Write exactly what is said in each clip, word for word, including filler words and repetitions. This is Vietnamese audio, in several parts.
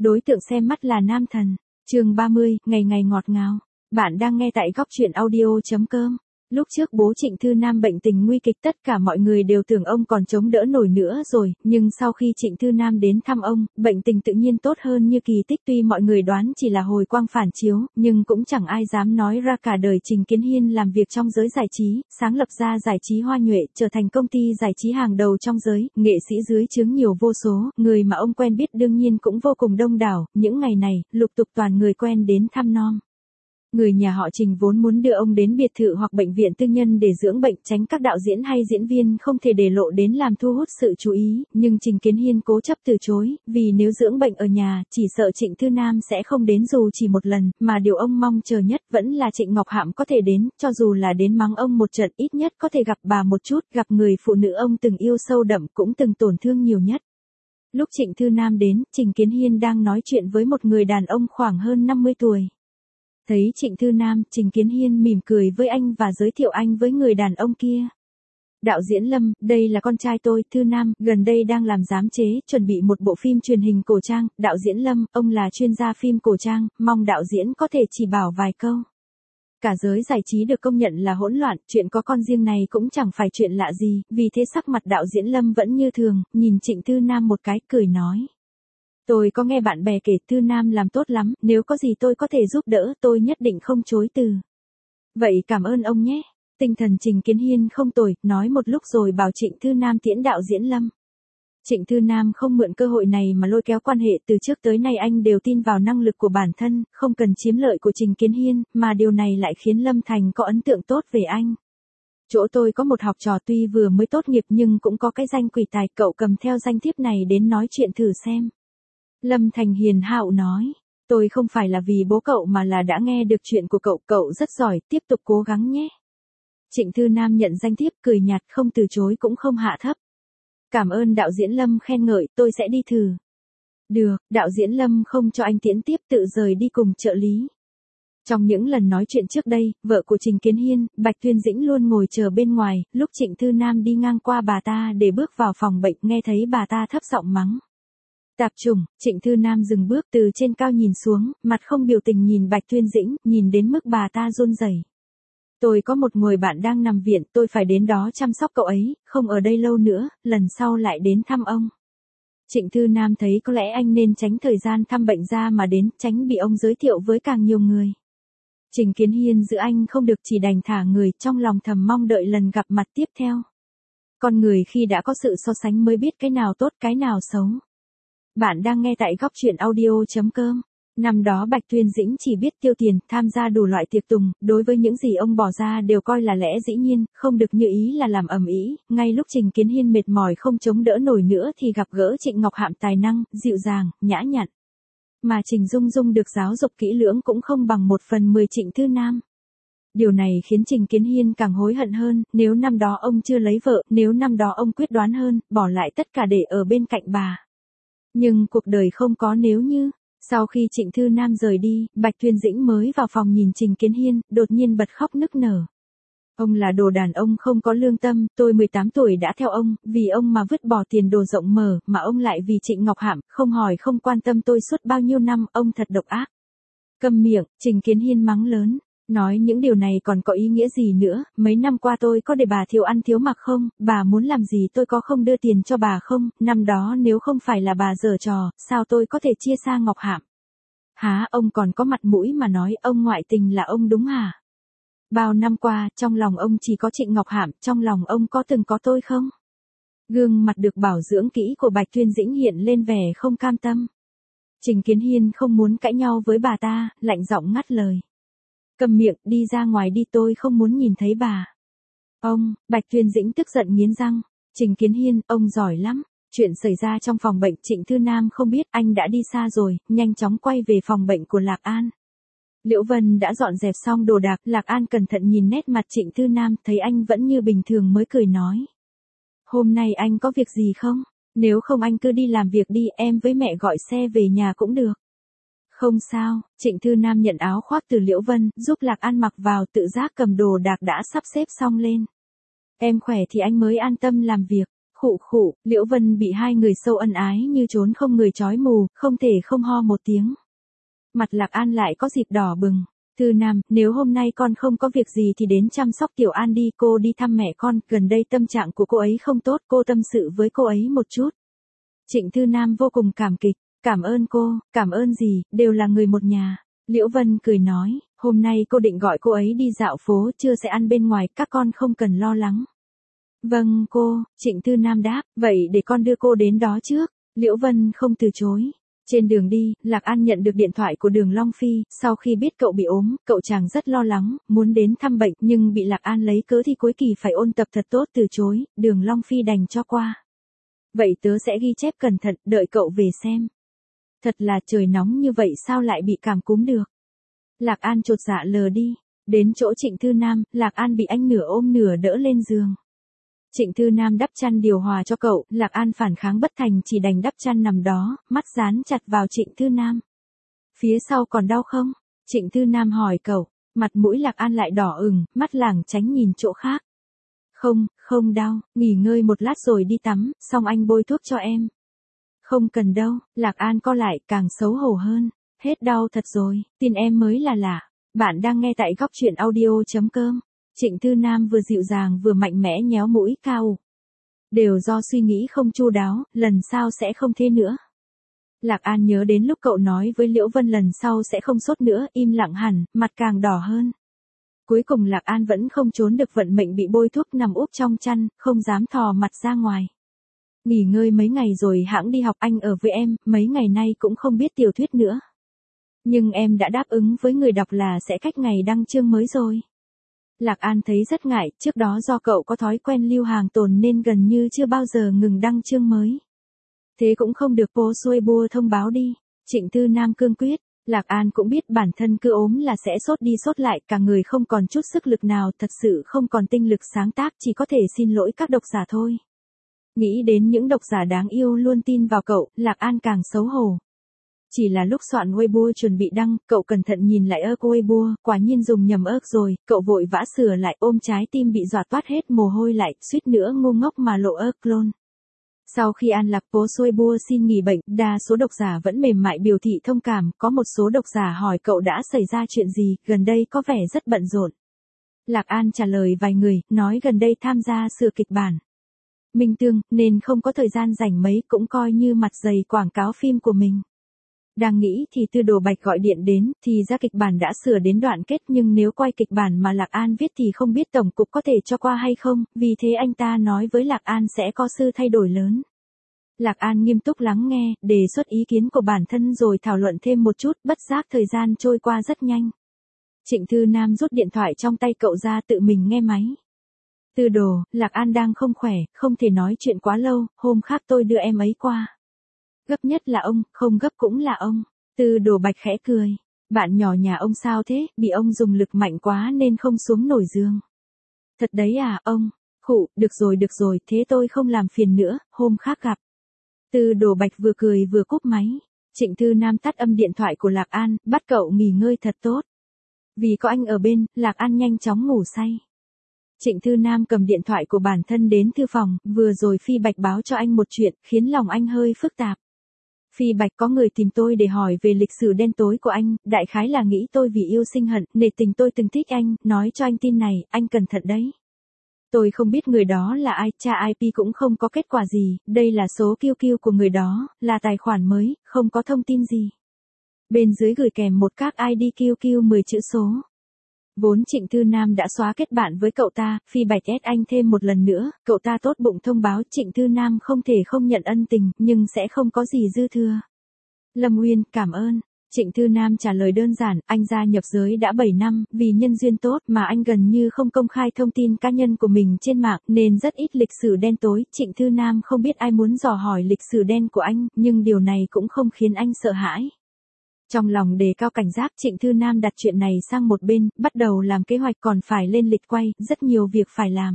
Đối tượng xem mắt là nam thần. Chương ba mươi, ngày ngày ngọt ngào. Bạn đang nghe tại góc truyện audio.com. Lúc trước bố Trịnh Thư Nam bệnh tình nguy kịch, tất cả mọi người đều tưởng ông còn chống đỡ nổi nữa rồi, nhưng sau khi Trịnh Thư Nam đến thăm ông, bệnh tình tự nhiên tốt hơn như kỳ tích. Tuy mọi người đoán chỉ là hồi quang phản chiếu, nhưng cũng chẳng ai dám nói ra. Cả đời Trình Kiến Hiên làm việc trong giới giải trí, sáng lập ra giải trí Hoa Nhuệ, trở thành công ty giải trí hàng đầu trong giới, nghệ sĩ dưới trướng nhiều vô số, người mà ông quen biết đương nhiên cũng vô cùng đông đảo. Những ngày này, lục tục toàn người quen đến thăm nom. Người nhà họ Trình vốn muốn đưa ông đến biệt thự hoặc bệnh viện tư nhân để dưỡng bệnh, tránh các đạo diễn hay diễn viên không thể để lộ đến làm thu hút sự chú ý, nhưng Trình Kiến Hiên cố chấp từ chối, vì nếu dưỡng bệnh ở nhà, chỉ sợ Trịnh Thư Nam sẽ không đến dù chỉ một lần, mà điều ông mong chờ nhất vẫn là Trịnh Ngọc Hạm có thể đến, cho dù là đến mắng ông một trận, ít nhất có thể gặp bà một chút, gặp người phụ nữ ông từng yêu sâu đậm, cũng từng tổn thương nhiều nhất. Lúc Trịnh Thư Nam đến, Trình Kiến Hiên đang nói chuyện với một người đàn ông khoảng hơn năm mươi tuổi. Thấy Trịnh Thư Nam, Trình Kiến Hiên mỉm cười với anh và giới thiệu anh với người đàn ông kia. Đạo diễn Lâm, đây là con trai tôi, Thư Nam, gần đây đang làm giám chế, chuẩn bị một bộ phim truyền hình cổ trang. Đạo diễn Lâm, ông là chuyên gia phim cổ trang, mong đạo diễn có thể chỉ bảo vài câu. Cả giới giải trí được công nhận là hỗn loạn, chuyện có con riêng này cũng chẳng phải chuyện lạ gì, vì thế sắc mặt đạo diễn Lâm vẫn như thường, nhìn Trịnh Thư Nam một cái, cười nói. Tôi có nghe bạn bè kể Thư Nam làm tốt lắm, nếu có gì tôi có thể giúp đỡ, tôi nhất định không chối từ. Vậy cảm ơn ông nhé. Tinh thần Trình Kiến Hiên không tồi, nói một lúc rồi bảo Trịnh Thư Nam tiễn đạo diễn Lâm. Trịnh Thư Nam không mượn cơ hội này mà lôi kéo quan hệ, từ trước tới nay anh đều tin vào năng lực của bản thân, không cần chiếm lợi của Trình Kiến Hiên, mà điều này lại khiến Lâm Thành có ấn tượng tốt về anh. Chỗ tôi có một học trò tuy vừa mới tốt nghiệp nhưng cũng có cái danh quỷ tài, cậu cầm theo danh thiếp này đến nói chuyện thử xem. Lâm Thành hiền hậu nói, tôi không phải là vì bố cậu mà là đã nghe được chuyện của cậu, cậu rất giỏi, tiếp tục cố gắng nhé. Trịnh Thư Nam nhận danh thiếp, cười nhạt, không từ chối cũng không hạ thấp. Cảm ơn đạo diễn Lâm khen ngợi, tôi sẽ đi thử. Được, đạo diễn Lâm không cho anh tiễn tiếp, tự rời đi cùng trợ lý. Trong những lần nói chuyện trước đây, vợ của Trình Kiến Hiên, Bạch Tuyên Dĩnh luôn ngồi chờ bên ngoài, lúc Trịnh Thư Nam đi ngang qua bà ta để bước vào phòng bệnh, nghe thấy bà ta thấp giọng mắng. Tạp chủng. Trịnh Thư Nam dừng bước, từ trên cao nhìn xuống, mặt không biểu tình nhìn Bạch Tuyên Dĩnh, nhìn đến mức bà ta run rẩy. Tôi có một người bạn đang nằm viện, tôi phải đến đó chăm sóc cậu ấy, không ở đây lâu nữa, lần sau lại đến thăm ông. Trịnh Thư Nam thấy có lẽ anh nên tránh thời gian thăm bệnh ra mà đến, tránh bị ông giới thiệu với càng nhiều người. Trình Kiến Hiên giữ anh không được, chỉ đành thả người, trong lòng thầm mong đợi lần gặp mặt tiếp theo. Con người khi đã có sự so sánh mới biết cái nào tốt cái nào xấu. Bạn đang nghe tại góc truyện audio.com. Năm đó Bạch Tuyên Dĩnh chỉ biết tiêu tiền, tham gia đủ loại tiệc tùng, đối với những gì ông bỏ ra đều coi là lẽ dĩ nhiên, không được như ý là làm ầm ĩ. Ngay lúc Trình Kiến Hiên mệt mỏi không chống đỡ nổi nữa thì gặp gỡ Trịnh Ngọc Hạm tài năng, dịu dàng, nhã nhặn. Mà Trình Dung Dung được giáo dục kỹ lưỡng cũng không bằng một phần mười Trịnh Thư Nam. Điều này khiến Trình Kiến Hiên càng hối hận hơn, nếu năm đó ông chưa lấy vợ, nếu năm đó ông quyết đoán hơn, bỏ lại tất cả để ở bên cạnh bà. Nhưng cuộc đời không có nếu như. Sau khi Trịnh Thư Nam rời đi, Bạch Tuyên Dĩnh mới vào phòng nhìn Trình Kiến Hiên, đột nhiên bật khóc nức nở. Ông là đồ đàn ông không có lương tâm, tôi mười tám tuổi đã theo ông, vì ông mà vứt bỏ tiền đồ rộng mở, mà ông lại vì Trịnh Ngọc Hạm, không hỏi không quan tâm tôi suốt bao nhiêu năm, ông thật độc ác. Câm miệng, Trình Kiến Hiên mắng lớn. Nói những điều này còn có ý nghĩa gì nữa, mấy năm qua tôi có để bà thiếu ăn thiếu mặc không, bà muốn làm gì tôi có không đưa tiền cho bà không, năm đó nếu không phải là bà giở trò, sao tôi có thể chia xa Ngọc Hạm. Hả, ông còn có mặt mũi mà nói ông ngoại tình là ông đúng hả? Bao năm qua, trong lòng ông chỉ có Trịnh Ngọc Hạm, trong lòng ông có từng có tôi không? Gương mặt được bảo dưỡng kỹ của Bạch Tuyên Dĩnh hiện lên vẻ không cam tâm. Trình Kiến Hiên không muốn cãi nhau với bà ta, lạnh giọng ngắt lời. Cầm miệng, đi ra ngoài đi, tôi không muốn nhìn thấy bà. Ông, Bạch Tuyên Dĩnh tức giận nghiến răng. Trình Kiến Hiên, ông giỏi lắm. Chuyện xảy ra trong phòng bệnh Trịnh Thư Nam không biết, anh đã đi xa rồi, nhanh chóng quay về phòng bệnh của Lạc An. Liễu Vân đã dọn dẹp xong đồ đạc, Lạc An cẩn thận nhìn nét mặt Trịnh Thư Nam, thấy anh vẫn như bình thường mới cười nói. Hôm nay anh có việc gì không? Nếu không anh cứ đi làm việc đi, em với mẹ gọi xe về nhà cũng được. Không sao, Trịnh Thư Nam nhận áo khoác từ Liễu Vân, giúp Lạc An mặc vào, tự giác cầm đồ đạc đã sắp xếp xong lên. Em khỏe thì anh mới an tâm làm việc. Khụ khụ, Liễu Vân bị hai người sâu ân ái như trốn không người chói mù, không thể không ho một tiếng. Mặt Lạc An lại có dịp đỏ bừng. Thư Nam, nếu hôm nay con không có việc gì thì đến chăm sóc Tiểu An đi, cô đi thăm mẹ con, gần đây tâm trạng của cô ấy không tốt, cô tâm sự với cô ấy một chút. Trịnh Thư Nam vô cùng cảm kích, cảm ơn cô, cảm ơn gì, đều là người một nhà. Liễu Vân cười nói, hôm nay cô định gọi cô ấy đi dạo phố, trưa sẽ ăn bên ngoài, các con không cần lo lắng. Vâng cô, Trịnh Thư Nam đáp, vậy để con đưa cô đến đó trước. Liễu Vân không từ chối. Trên đường đi, Lạc An nhận được điện thoại của Đường Long Phi, sau khi biết cậu bị ốm, cậu chàng rất lo lắng, muốn đến thăm bệnh, nhưng bị Lạc An lấy cớ thi cuối kỳ phải ôn tập thật tốt từ chối, Đường Long Phi đành cho qua. Vậy tớ sẽ ghi chép cẩn thận, đợi cậu về xem. Thật là trời nóng như vậy sao lại bị cảm cúm được. Lạc An chột dạ lờ đi, đến chỗ Trịnh Thư Nam, Lạc An bị anh nửa ôm nửa đỡ lên giường. Trịnh Thư Nam đắp chăn điều hòa cho cậu, Lạc An phản kháng bất thành chỉ đành đắp chăn nằm đó, mắt dán chặt vào Trịnh Thư Nam. Phía sau còn đau không? Trịnh Thư Nam hỏi cậu, mặt mũi Lạc An lại đỏ ửng, mắt lảng tránh nhìn chỗ khác. Không, không đau, nghỉ ngơi một lát rồi đi tắm, xong anh bôi thuốc cho em. Không cần đâu, Lạc An co lại càng xấu hổ hơn. Hết đau thật rồi, tin em mới là lạ. Bạn đang nghe tại góc truyện audio chấm com. Trịnh Thư Nam vừa dịu dàng vừa mạnh mẽ nhéo mũi cao. Đều do suy nghĩ không chu đáo, lần sau sẽ không thế nữa. Lạc An nhớ đến lúc cậu nói với Liễu Vân lần sau sẽ không sốt nữa, im lặng hẳn, mặt càng đỏ hơn. Cuối cùng Lạc An vẫn không trốn được vận mệnh bị bôi thuốc nằm úp trong chăn, không dám thò mặt ra ngoài. Nghỉ ngơi mấy ngày rồi hãng đi học, anh ở với em, mấy ngày nay cũng không biết tiểu thuyết nữa. Nhưng em đã đáp ứng với người đọc là sẽ cách ngày đăng chương mới rồi. Lạc An thấy rất ngại, trước đó do cậu có thói quen lưu hàng tồn nên gần như chưa bao giờ ngừng đăng chương mới. Thế cũng không được post Weibo thông báo đi. Trịnh Thư Nam cương quyết, Lạc An cũng biết bản thân cứ ốm là sẽ sốt đi sốt lại, cả người không còn chút sức lực nào, thật sự không còn tinh lực sáng tác, chỉ có thể xin lỗi các độc giả thôi. Nghĩ đến những độc giả đáng yêu luôn tin vào cậu, Lạc An càng xấu hổ. Chỉ là lúc soạn Weibo chuẩn bị đăng, cậu cẩn thận nhìn lại ớc Weibo, quả nhiên dùng nhầm ớc rồi, cậu vội vã sửa lại, ôm trái tim bị dọa toát hết mồ hôi lại, suýt nữa ngu ngốc mà lộ ớc clone. Sau khi An Lạc post Weibo xin nghỉ bệnh, đa số độc giả vẫn mềm mại biểu thị thông cảm, có một số độc giả hỏi cậu đã xảy ra chuyện gì, gần đây có vẻ rất bận rộn. Lạc An trả lời vài người, nói gần đây tham gia sửa kịch bản Minh Tương, nên không có thời gian rảnh mấy, cũng coi như mặt dày quảng cáo phim của mình. Đang nghĩ thì Tư Đồ Bạch gọi điện đến, thì ra kịch bản đã sửa đến đoạn kết, nhưng nếu quay kịch bản mà Lạc An viết thì không biết tổng cục có thể cho qua hay không, vì thế anh ta nói với Lạc An sẽ có sự thay đổi lớn. Lạc An nghiêm túc lắng nghe, đề xuất ý kiến của bản thân rồi thảo luận thêm một chút, bất giác thời gian trôi qua rất nhanh. Trịnh Thư Nam rút điện thoại trong tay cậu ra tự mình nghe máy. Tư Đồ, Lạc An đang không khỏe, không thể nói chuyện quá lâu, hôm khác tôi đưa em ấy qua. Gấp nhất là ông, không gấp cũng là ông. Tư Đồ Bạch khẽ cười. Bạn nhỏ nhà ông sao thế, bị ông dùng lực mạnh quá nên không xuống nổi giường. Thật đấy à, ông. Khụ, được rồi được rồi, thế tôi không làm phiền nữa, hôm khác gặp. Tư Đồ Bạch vừa cười vừa cúp máy. Trịnh Thư Nam tắt âm điện thoại của Lạc An, bắt cậu nghỉ ngơi thật tốt. Vì có anh ở bên, Lạc An nhanh chóng ngủ say. Trịnh Thư Nam cầm điện thoại của bản thân đến thư phòng, vừa rồi Phi Bạch báo cho anh một chuyện, khiến lòng anh hơi phức tạp. Phi Bạch có người tìm tôi để hỏi về lịch sử đen tối của anh, đại khái là nghĩ tôi vì yêu sinh hận, nể tình tôi từng thích anh, nói cho anh tin này, anh cẩn thận đấy. Tôi không biết người đó là ai, tra i pê cũng không có kết quả gì, đây là số quy quy của người đó, là tài khoản mới, không có thông tin gì. Bên dưới gửi kèm một các i đê quy quy mười chữ số. Vốn Trịnh Thư Nam đã xóa kết bạn với cậu ta, Phi Bạch ép anh thêm một lần nữa, cậu ta tốt bụng thông báo Trịnh Thư Nam không thể không nhận ân tình, nhưng sẽ không có gì dư thừa. Lâm Uyên, cảm ơn. Trịnh Thư Nam trả lời đơn giản, anh gia nhập giới đã bảy năm, vì nhân duyên tốt mà anh gần như không công khai thông tin cá nhân của mình trên mạng, nên rất ít lịch sử đen tối. Trịnh Thư Nam không biết ai muốn dò hỏi lịch sử đen của anh, nhưng điều này cũng không khiến anh sợ hãi. Trong lòng đề cao cảnh giác, Trịnh Thư Nam đặt chuyện này sang một bên, bắt đầu làm kế hoạch, còn phải lên lịch quay, rất nhiều việc phải làm.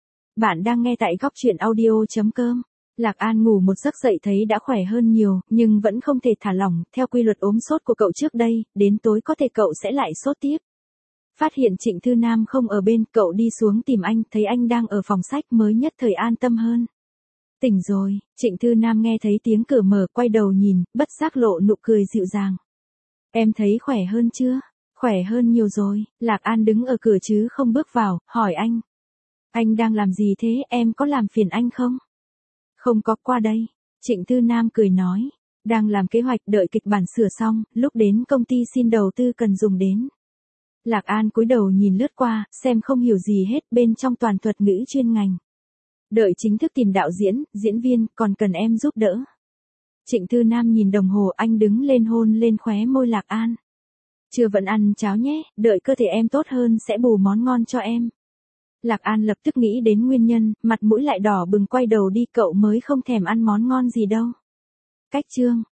Bạn đang nghe tại góc truyện audio chấm com. Lạc An ngủ một giấc dậy thấy đã khỏe hơn nhiều, nhưng vẫn không thể thả lỏng, theo quy luật ốm sốt của cậu trước đây, đến tối có thể cậu sẽ lại sốt tiếp. Phát hiện Trịnh Thư Nam không ở bên, cậu đi xuống tìm anh, thấy anh đang ở phòng sách mới nhất thời an tâm hơn. Tỉnh rồi, Trịnh Thư Nam nghe thấy tiếng cửa mở, quay đầu nhìn, bất giác lộ nụ cười dịu dàng. Em thấy khỏe hơn chưa? Khỏe hơn nhiều rồi. Lạc An đứng ở cửa chứ không bước vào, hỏi anh. Anh đang làm gì thế, em có làm phiền anh không? Không có, qua đây. Trịnh Thư Nam cười nói. Đang làm kế hoạch, đợi kịch bản sửa xong, lúc đến công ty xin đầu tư cần dùng đến. Lạc An cúi đầu nhìn lướt qua, xem không hiểu gì hết, bên trong toàn thuật ngữ chuyên ngành. Đợi chính thức tìm đạo diễn, diễn viên, còn cần em giúp đỡ. Trịnh Thư Nam nhìn đồng hồ, anh đứng lên hôn lên khóe môi Lạc An. Chưa vẫn ăn cháo nhé, đợi cơ thể em tốt hơn sẽ bù món ngon cho em. Lạc An lập tức nghĩ đến nguyên nhân, mặt mũi lại đỏ bừng, quay đầu đi, cậu mới không thèm ăn món ngon gì đâu. Cách chương